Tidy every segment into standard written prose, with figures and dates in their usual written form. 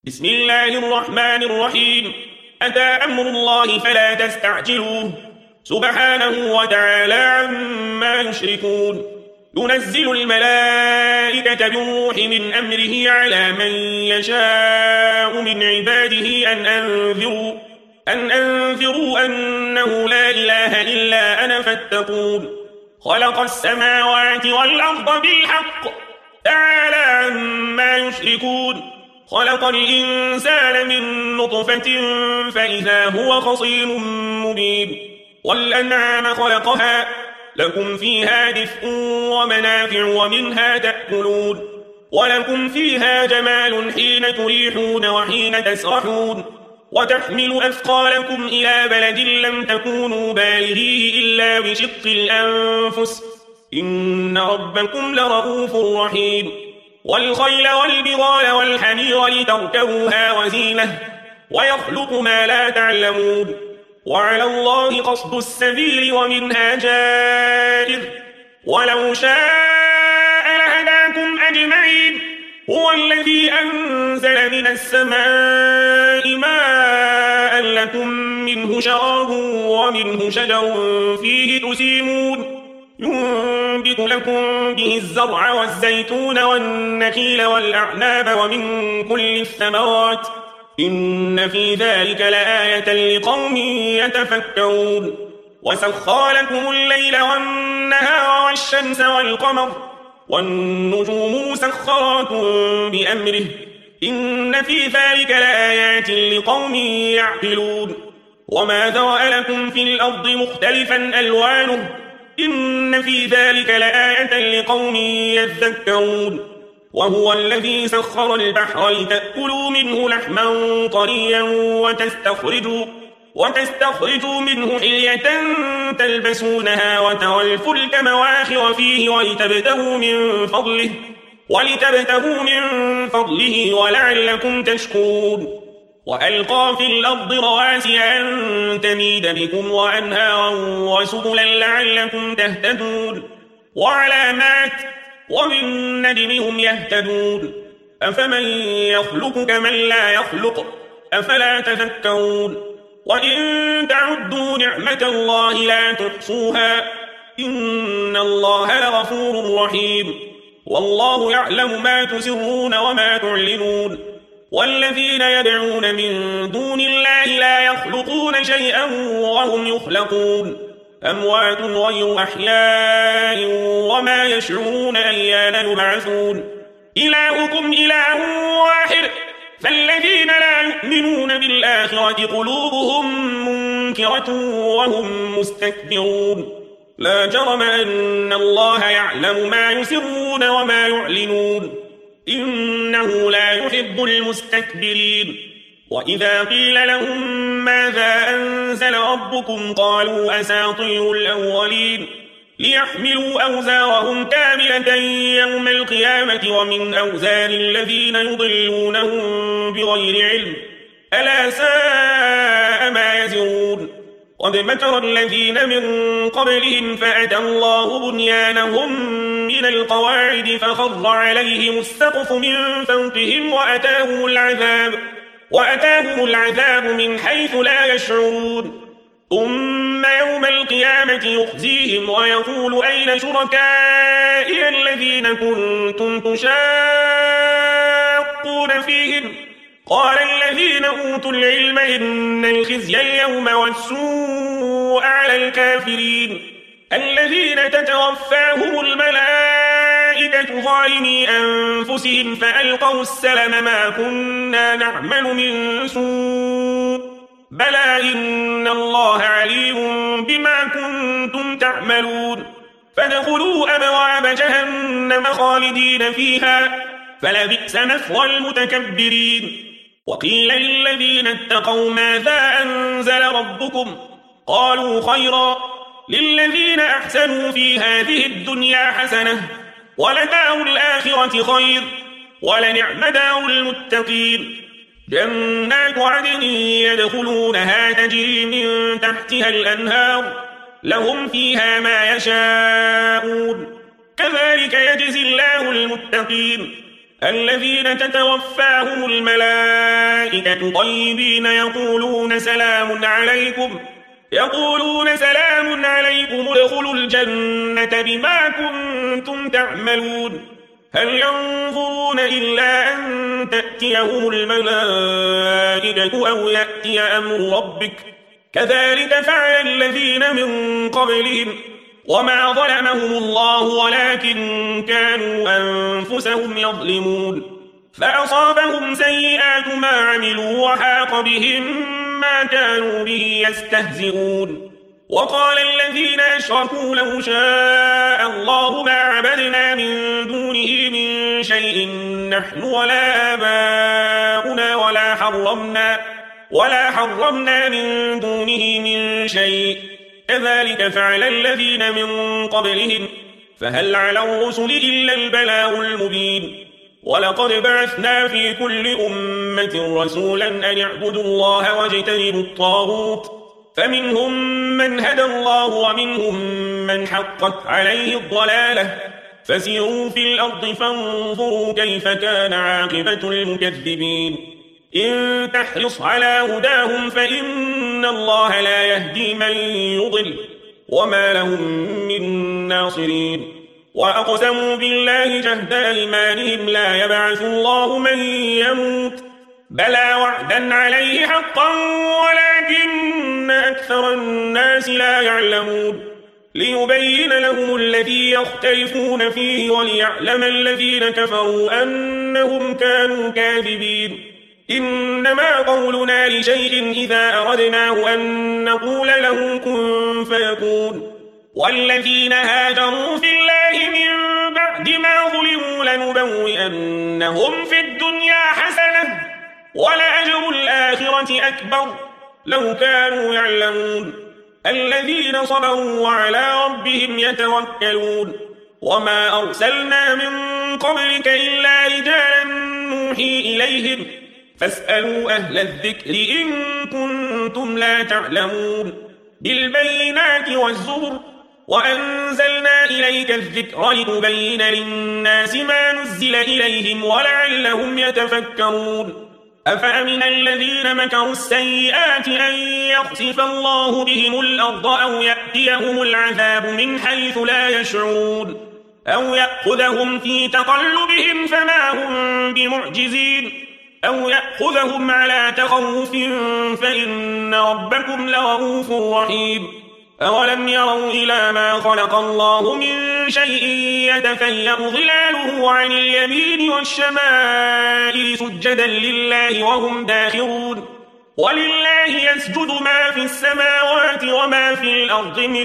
بسم الله الرحمن الرحيم. أتى أمر الله فلا تستعجلوه سبحانه وتعالى عما يشركون. ينزل الملائكة بالروح من أمره على من يشاء من عباده أن أنذروا أنه لا إله إلا أنا فاتقون. خلق السماوات والأرض بالحق تعالى عما يشركون. خلق الإنسان من نطفة فإذا هو خصيم مبين. والأنعام خلقها لكم فيها دفء ومنافع ومنها تأكلون. ولكم فيها جمال حين تريحون وحين تسرحون. وتحمل أثقالكم إلى بلد لم تكونوا بالغيه إلا بشق الأنفس إن ربكم لرؤوف رحيم. والخيل والبغال والحمير لتركبوها وزينة ويخلق ما لا تعلمون. وعلى الله قصد السبيل ومنها جائر ولو شاء لهداكم أجمعين. هو الذي أنزل من السماء ماء لكم منه شراب ومنه شجر فيه تسيمون. ينبت لكم به الزرع والزيتون والنخيل والأعناب ومن كل الثمرات إن في ذلك لآية لقوم يتفكرون. وسخر لكم الليل والنهار والشمس والقمر والنجوم مسخرات بأمره إن في ذلك لآيات لقوم يعقلون. وما ذرأ لكم في الأرض مختلفا ألوانه إن في ذلك لآية لقوم يذكرون. وهو الذي سخر البحر لتأكلوا منه لحما طريا وتستخرجوا منه حلية تلبسونها وترى الفلك مواخر فيه ولتبتغوا من فضله ولعلكم تشكرون. وألقى في الأرض رواسي أن تميد بكم وأنهارا وسبلا لعلكم تهتدون. وعلامات وبالنجم هم يهتدون. أفمن يخلق كمن لا يخلق أفلا تذكرون. وإن تعدوا نعمة الله لا تحصوها إن الله لغفور رحيم. والله يعلم ما تسرون وما تعلنون. والذين يدعون من دون الله لا يخلقون شيئا وهم يخلقون أموات غير أحياء وما يشعرون أيان يبعثون. إلهكم إله واحد فالذين لا يؤمنون بالآخرة قلوبهم منكرة وهم مستكبرون. لا جرم أن الله يعلم ما يسرون وما يعلنون إنه لا يحب المستكبرين. وإذا قيل لهم ماذا أنزل ربكم قالوا أساطير الأولين ليحملوا أوزارهم كاملة يوم القيامة ومن أوزار الذين يضلونهم بغير علم ألا ساء ما يزرون. قد مكر الذين من قبلهم فأتى الله بنيانهم من القواعد فخر عليهم السقف من فوقهم وأتاهم العذاب من حيث لا يشعرون. ثم يوم القيامة يخزيهم ويقول أين شركائي الذين كنتم تشاقون فيهم قال الذين أوتوا العلم إن الخزي اليوم والسوء على الكافرين الذين تتوفاهم الملائكة ظالمي أنفسهم فألقوا السلم ما كنا نعمل من سوء بلى إن الله عليم بما كنتم تعملون. فادخلوا أبواب جهنم خالدين فيها فلبئس مثوى المتكبرين. وقيل للذين اتقوا ماذا أنزل ربكم قالوا خيرا للذين أحسنوا في هذه الدنيا حسنة ولدار الآخرة خير ولنعم دار المتقين. جنات عدن يدخلونها تجري من تحتها الأنهار لهم فيها ما يشاءون كذلك يجزي الله المتقين الذين تتوفاهم الملائكة الملائكة طيبين يقولون سلام عليكم ادخلوا الجنة بما كنتم تعملون هل ينظرون إلا أن تأتيهم الملائكة أو يأتي أمر ربك كذلك فعل الذين من قبلهم وما ظلمهم الله ولكن كانوا أنفسهم يظلمون فأصابهم سيئات ما عملوا وحاق بهم ما كانوا به يستهزئون وقال الذين أشركوا لو شاء الله ما عبدنا من دونه من شيء نحن ولا آباؤنا ولا حرمنا من دونه من شيء كذلك فعل الذين من قبلهم فهل على الرسل إلا البلاغ المبين ولقد بعثنا في كل أمة رسولا أن اعبدوا الله واجتنبوا الطاغوت فمنهم من هدى الله ومنهم من حقت عليه الضلالة فسيروا في الأرض فانظروا كيف كان عاقبة المكذبين إن تحرص على هداهم فإن الله لا يهدي من يضل وما لهم من ناصرين وأقسموا بالله جهد أيمانهم لا يبعث الله من يموت بلى وعدا عليه حقا ولكن أكثر الناس لا يعلمون ليبين لهم الذي يختلفون فيه وليعلم الذين كفروا أنهم كانوا كاذبين إنما قولنا لشيء إذا أردناه أن نقول له كن فيكون والذين هاجروا في الله من بعد ما ظلموا لنبوئنهم في الدنيا حسنة ولأجر الآخرة أكبر لو كانوا يعلمون الذين صبروا وعلى ربهم يتوكلون وما أرسلنا من قبلك إلا رجالا نوحي إليهم فاسألوا أهل الذكر إن كنتم لا تعلمون بالبينات والزبر وأنزلنا إليك الذكر لتبين للناس ما نزل إليهم ولعلهم يتفكرون أفأمن الذين مكروا السيئات أن يخسف الله بهم الأرض أو يأتيهم العذاب من حيث لا يشعرون أو يأخذهم في تقلبهم فما هم بمعجزين أو يأخذهم على تخوف فإن ربكم لرؤوف رحيم أولم يروا إلى ما خلق الله من شيء يتفيأ ظلاله عن اليمين والشمائل سجدا لله وهم داخرون ولله يسجد ما في السماوات وما في الأرض من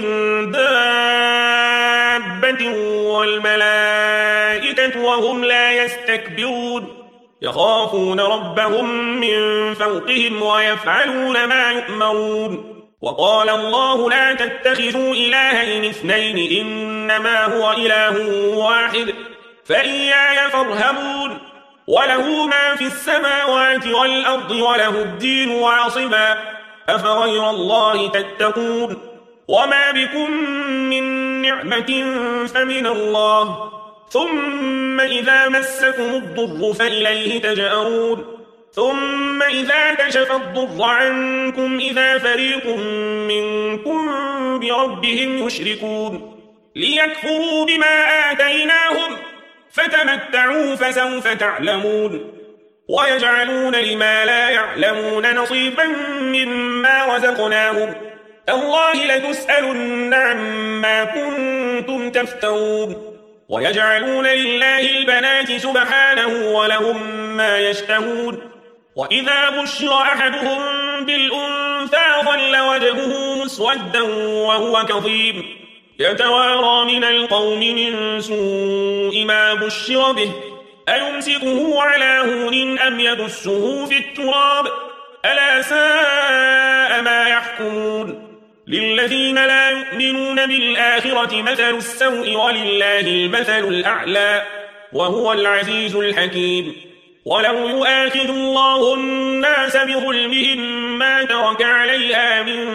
دابة والملائكة وهم لا يستكبرون يخافون ربهم من فوقهم ويفعلون ما يؤمرون وقال الله لا تتخذوا إلهين اثنين إنما هو إله واحد فإياي فارهبون وله ما في السماوات والأرض وله الدين واصبا أفغير الله تتقون وما بكم من نعمة فمن الله ثم إذا مسكم الضر فإليه تجأرون ثم إذا كشف الضر عنكم إذا فريق منكم بربهم يشركون ليكفروا بما آتيناهم فتمتعوا فسوف تعلمون ويجعلون لما لا يعلمون نصيبا مما رزقناهم الله لتسألن عما كنتم تفترون ويجعلون لله البنات سبحانه ولهم ما يشتهون وإذا بشر أحدهم بالأنثى ظل وجهه مسودا وهو كظيم يتوارى من القوم من سوء ما بشر به أيمسكه على هون أم يدسه في التراب ألا ساء ما يحكمون للذين لا يؤمنون بالآخرة مثل السوء ولله المثل الأعلى وهو العزيز الحكيم ولو يؤاخذ الله الناس بظلمهم ما ترك عليها من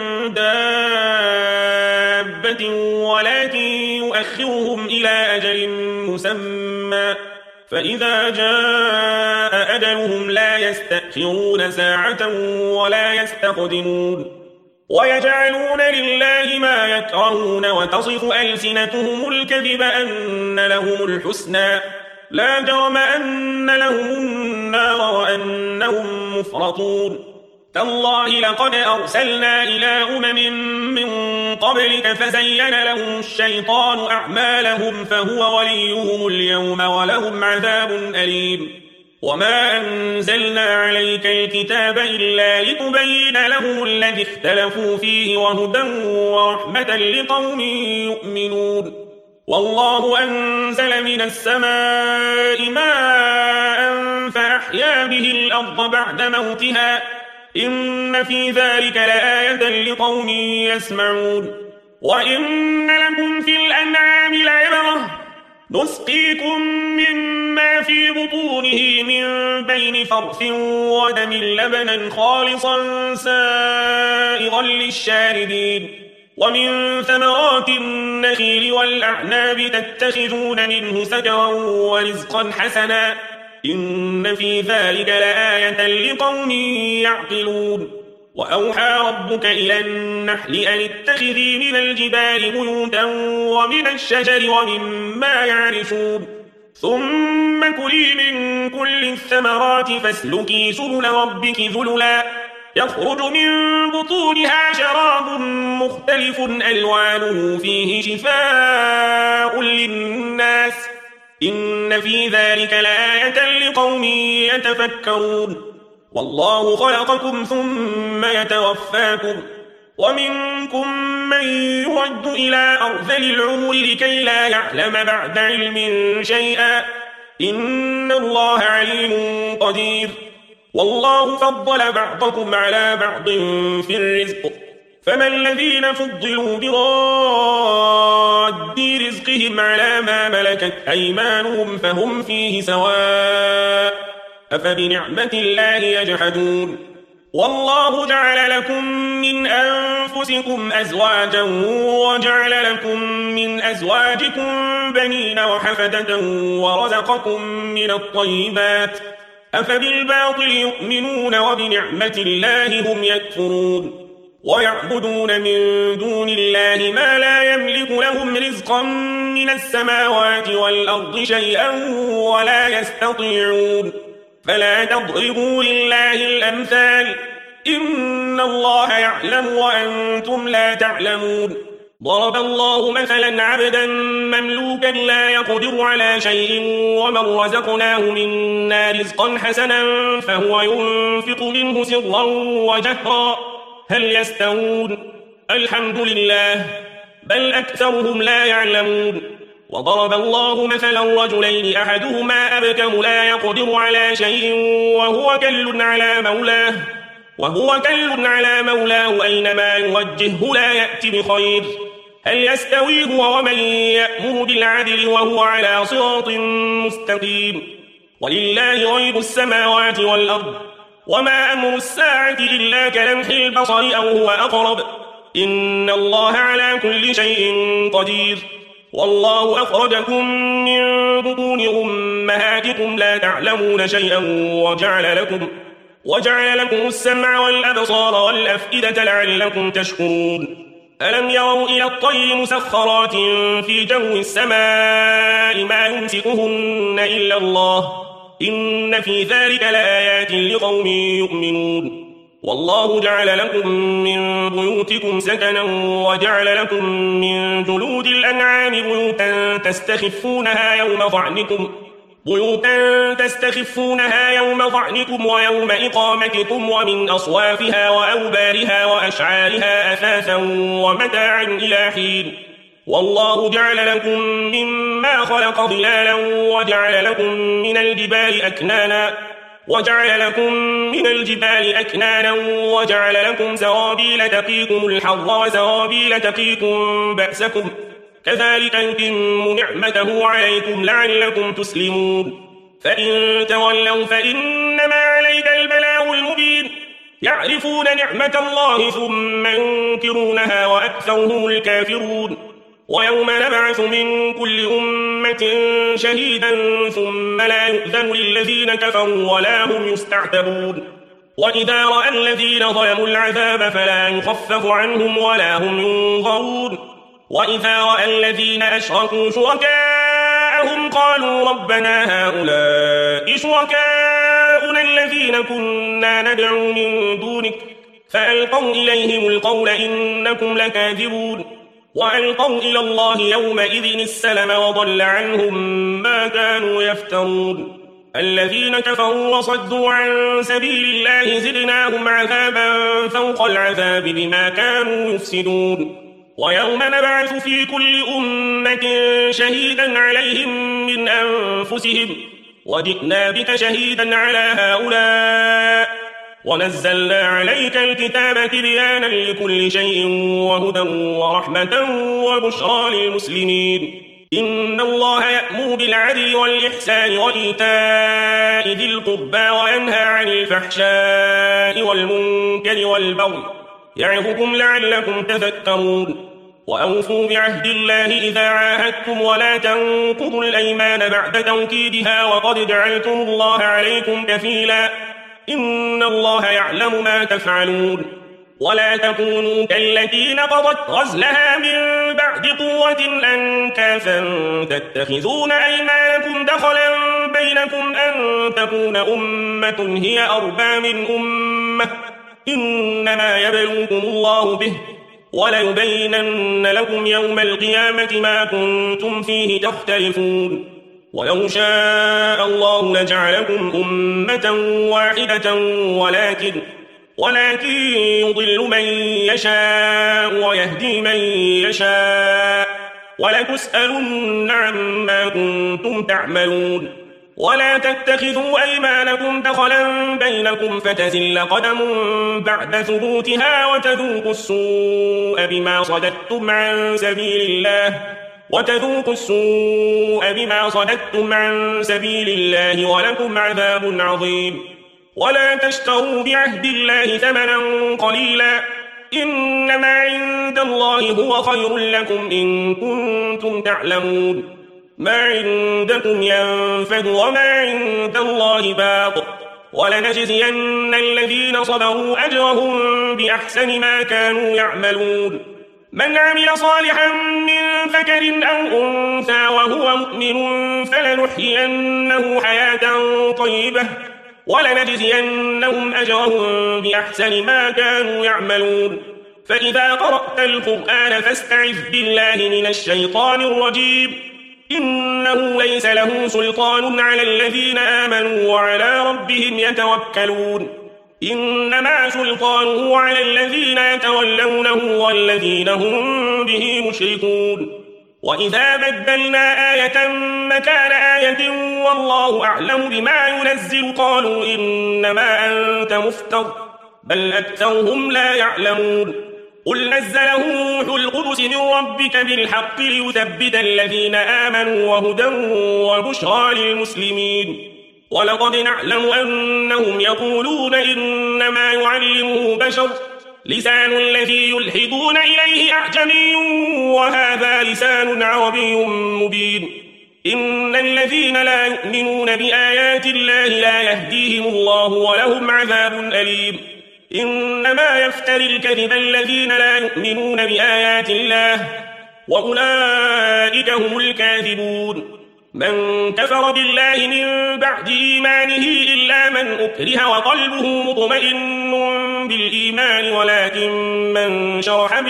دابة ولكن يؤخرهم إلى أجل مسمى فإذا جاء أجلهم لا يستأخرون ساعة ولا يستقدمون ويجعلون لله ما يكرهون وتصف ألسنتهم الكذب أن لهم الحسنى لا جرم أن لهم النار وأنهم مفرطون تالله لقد أرسلنا إلى من قبلك فزين لهم الشيطان أعمالهم فهو وليهم اليوم ولهم عذاب أليم وما أنزلنا عليك الكتاب إلا لتبين لهم الذي اختلفوا فيه وهدى ورحمة لقوم يؤمنون والله أنزل من السماء ماء فأحيا به الأرض بعد موتها إن في ذلك لآية لقوم يسمعون وإن لكم في الأنعام لعبرة نسقيكم مما في بطونه من بين فرث ودم لبنا خالصا سائغا للشاربين ومن ثمرات النخيل والأعناب تتخذون منه سكرا ورزقا حسنا إن في ذلك لآية لقوم يعقلون وأوحى ربك إلى النحل أن اتخذي من الجبال بيوتا ومن الشجر ومما يعرشون ثم كلي من كل الثمرات فاسلكي سبل ربك ذللا يخرج من بطونها شراب مختلف ألوانه فيه شفاء للناس إن في ذلك لآية لقوم يتفكرون والله خلقكم ثم يتوفاكم ومنكم من يرد إلى أرذل العمر لكي لا يعلم بعد علم شيئا إن الله عليم قدير والله فضل بعضكم على بعض في الرزق فما الذين فضلوا براد رزقهم على ما ملكت أيمانهم فهم فيه سواء أفبنعمة الله يجحدون والله جعل لكم من أنفسكم أزواجا وجعل لكم من أزواجكم بنين وحفدة ورزقكم من الطيبات أفبالباطل يؤمنون وبنعمة الله هم يكفرون ويعبدون من دون الله ما لا يملك لهم رزقا من السماوات والأرض شيئا ولا يستطيعون فلا تضربوا لله الأمثال إن الله يعلم وأنتم لا تعلمون ضرب الله مثلا عبدا مملوكا لا يقدر على شيء ومن رزقناه منا رزقا حسنا فهو ينفق منه سرا وجهرا هل يستوون الحمد لله بل أكثرهم لا يعلمون وضرب الله مثلا رجلين أحدهما أبكم لا يقدر على شيء وهو كل على مولاه أينما يوجهه لا يأتي بخير هل يستوي هو ومن يأمر بالعدل وهو على صراط مستقيم ولله غيب السماوات والأرض وما أمر الساعة إلا كلمح البصر أو هو أقرب إن الله على كل شيء قدير والله أخرجكم من بطون أمهاتكم لا تعلمون شيئا وجعل لكم السمع والأبصار والأفئدة لعلكم تشكرون ألم يروا إلى الطير مسخرات في جو السماء ما يمسكهن إلا الله إن في ذلك لآيات لقوم يؤمنون والله جعل لكم من بيوتكم سكنا وجعل لكم من جلود الأنعام بيوتا تستخفونها يوم ضعنكم ويوم إقامتكم ومن أصوافها وأوبارها وأشعارها أثاثا ومتاعا إلى حين والله جعل لكم مما خلق ظلالا وجعل لكم من الجبال أكنانا وجعل لكم سرابيل تقيكم الحر وسرابيل تقيكم بأسكم كذلك يتم نعمته عليكم لعلكم تسلمون فإن تولوا فإنما عليك البلاغ المبين يعرفون نعمة الله ثم ينكرونها وأكثرهم الكافرون ويوم نبعث من كل أمة شهيدا ثم لا يؤذن للذين كفروا ولا هم يستعتبون وإذا رأى الذين ظلموا العذاب فلا يخفف عنهم ولا هم ينظرون وإذا رأى الذين أشركوا شركاءهم قالوا ربنا هؤلاء شركاؤنا الذين كنا ندعو من دونك فألقوا إليهم القول إنكم لكاذبون وألقوا إلى الله يومئذ السلم وضل عنهم ما كانوا يفترون الذين كفروا وصدوا عن سبيل الله زدناهم عذابا فوق العذاب بما كانوا يفسدون ويوم نبعث في كل أمة شهيدا عليهم من أنفسهم وجئنا بك شهيدا على هؤلاء ونزلنا عليك الكتاب تبيانا لكل شيء وهدى ورحمة وبشرى للمسلمين إن الله يأمر بالعدل والإحسان وإيتاء ذي القربى وينهى عن الفحشاء والمنكر والبغي يعظكم لعلكم تذكرون وأوفوا بعهد الله إذا عاهدتم ولا تنقضوا الأيمان بعد توكيدها وقد جعلتم الله عليكم كفيلا إن الله يعلم ما تفعلون ولا تكونوا كالتي نقضت غزلها من بعد قوة أنكاثا تتخذون أيمانكم دخلا بينكم أن تكون أمة هي أربى من أمة إنما يبلوكم الله به وليبينن لكم يوم القيامة ما كنتم فيه تختلفون ولو شاء الله لجعلكم أمة واحدة ولكن يضل من يشاء ويهدي من يشاء ولتسألن عما كنتم تعملون ولا تتخذوا أيمانكم دخلا بينكم فتزل قدم بعد ثبوتها وتذوقوا السوء بما صددتم عن سبيل الله ولكم عذاب عظيم ولا تشتروا بعهد الله ثمنا قليلا إنما عند الله هو خير لكم إن كنتم تعلمون ما عندكم ينفد وما عند الله باق ولنجزين الذين صبروا أجرهم بأحسن ما كانوا يعملون من عمل صالحا من ذكر أو أنثى وهو مؤمن فلنحيينه حياة طيبة ولنجزينهم أجرهم بأحسن ما كانوا يعملون فإذا قرأت القرآن فاستعذ بالله من الشيطان الرجيم إنه ليس له سلطان على الذين آمنوا وعلى ربهم يتوكلون إنما سلطانه على الذين يتولونه والذين هم به مشركون وإذا بدلنا آية مكان آية والله أعلم بما ينزل قالوا إنما أنت مفتر بل أكثرهم لا يعلمون قل نزله روح القدس من ربك بالحق ليثبت الذين آمنوا وهدى وبشرى للمسلمين ولقد نعلم أنهم يقولون إنما يعلمه بشر لسان الذي يلحدون إليه أعجمي وهذا لسان عربي مبين إن الذين لا يؤمنون بآيات الله لا يهديهم الله ولهم عذاب أليم إنما يفتري الكذب الذين لا يؤمنون بآيات الله وأولئك هم الكاذبون من كفر بالله من بعد إيمانه إلا من أكره وقلبه مطمئن بالإيمان ولكن من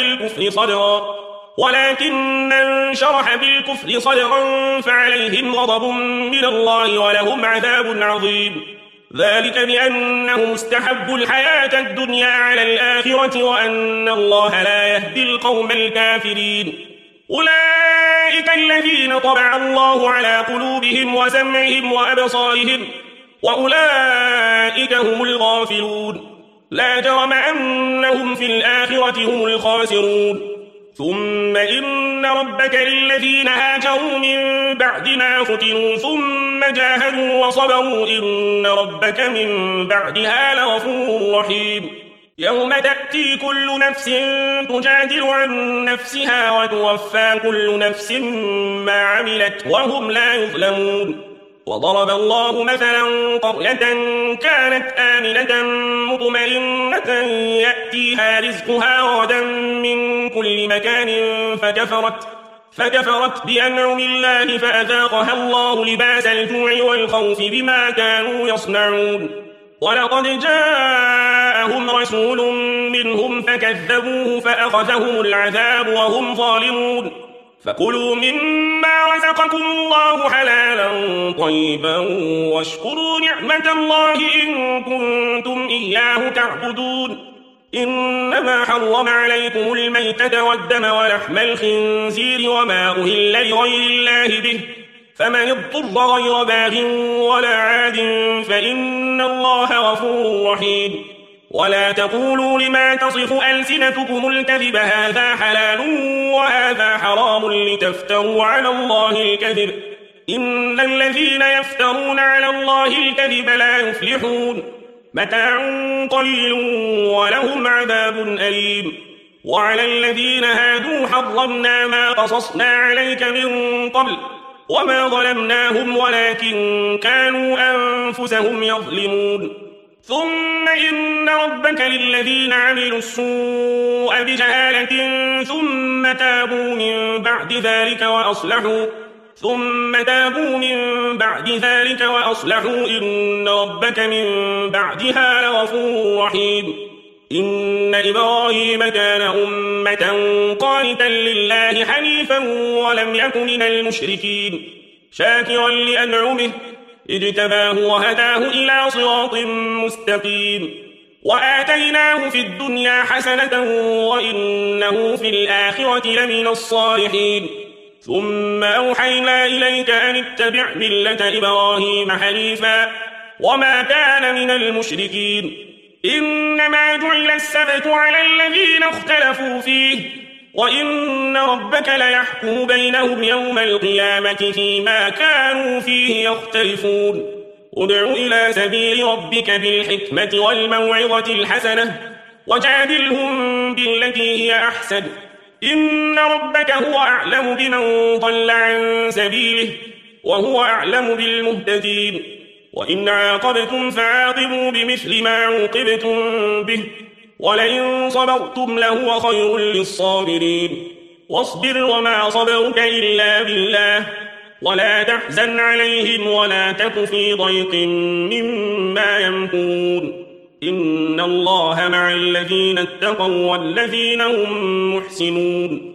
شرح بالكفر صدرا فعليهم غضب من الله ولهم عذاب عظيم ذلك بأنهم استحبوا الحياة الدنيا على الآخرة وأن الله لا يهدي القوم الكافرين أولئك الذين طبع الله على قلوبهم وسمعهم وأبصارهم وأولئك هم الغافلون لا جرم أنهم في الآخرة هم الخاسرون ثم إن ربك للذين هاجروا من بعد ما فتنوا ثم جاهدوا وصبروا إن ربك من بعدها لغفور رحيم يوم تأتي كل نفس تجادل عن نفسها وتوفى كل نفس ما عملت وهم لا يظلمون وضرب الله مثلا قرية كانت آمنة مطمئنة يأتيها رزقها رغدا من كل مكان فكفرت بأنعم الله فأذاقها الله لباس الجوع والخوف بما كانوا يصنعون ولقد جاءهم رسول منهم فكذبوه فأخذهم العذاب وهم ظالمون فكلوا مما رزقكم الله حلالا طيبا واشكروا نعمة الله إن كنتم إياه تعبدون إنما حرم عليكم الميتة والدم ولحم الخنزير وما أهل لغير الله به فمن اضطر غير باغ ولا عاد فإن الله غفور رحيم ولا تقولوا لما تصف ألسنتكم الكذب هذا حلال وهذا حرام لتفتروا على الله الكذب إن الذين يفترون على الله الكذب لا يفلحون متاع قليل ولهم عذاب أليم وعلى الذين هادوا حرمنا ما قصصنا عليك من قبل وما ظلمناهم ولكن كانوا أنفسهم يظلمون ثم إن ربك للذين عملوا السوء بجهالة ثم تابوا من بعد ذلك وأصلحوا إن ربك من بعدها لغفور رحيم إن إبراهيم كان أمة قانتا لله حنيفا ولم يك من المشركين شاكرا لأنعمه اجتباه وهداه إلى صراط مستقيم وآتيناه في الدنيا حسنة وإنه في الآخرة لمن الصالحين ثم أوحينا إليك أن اتبع ملة إبراهيم حنيفا وما كان من المشركين إنما جعل السبت على الذين اختلفوا فيه وإن ربك ليحكم بينهم يوم القيامة فيما كانوا فيه يختلفون ادع إلى سبيل ربك بالحكمة والموعظة الحسنة وجادلهم بالتي هي أحسن إن ربك هو أعلم بمن ضل عن سبيله وهو أعلم بالمهتدين وإن عاقبتم فعاقبوا بمثل ما عوقبتم به ولئن صبرتم لهو خير للصابرين واصبر وما صبرك إلا بالله ولا تحزن عليهم ولا تك في ضيق مما يمكرون إن الله مع الذين اتقوا والذين هم محسنون